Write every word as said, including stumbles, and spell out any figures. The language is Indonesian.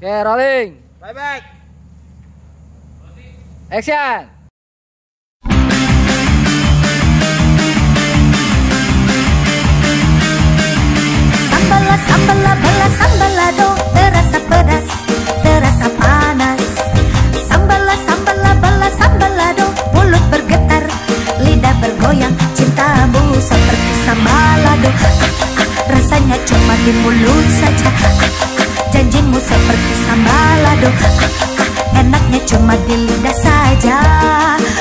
Oke, rolling. Bye back. Action. Sambala sambala bala sambalado, terasa pedas, terasa panas. Sambala sambala bala sambalado, mulut bergetar, lidah bergoyang, cintamu seperti sambalado. Ah, ah, ah, rasanya cuma di mulut saja. Ah, ah, ah, janjimu seperti sambalado. Ah, ah, ah, enaknya cuma di lidah saja.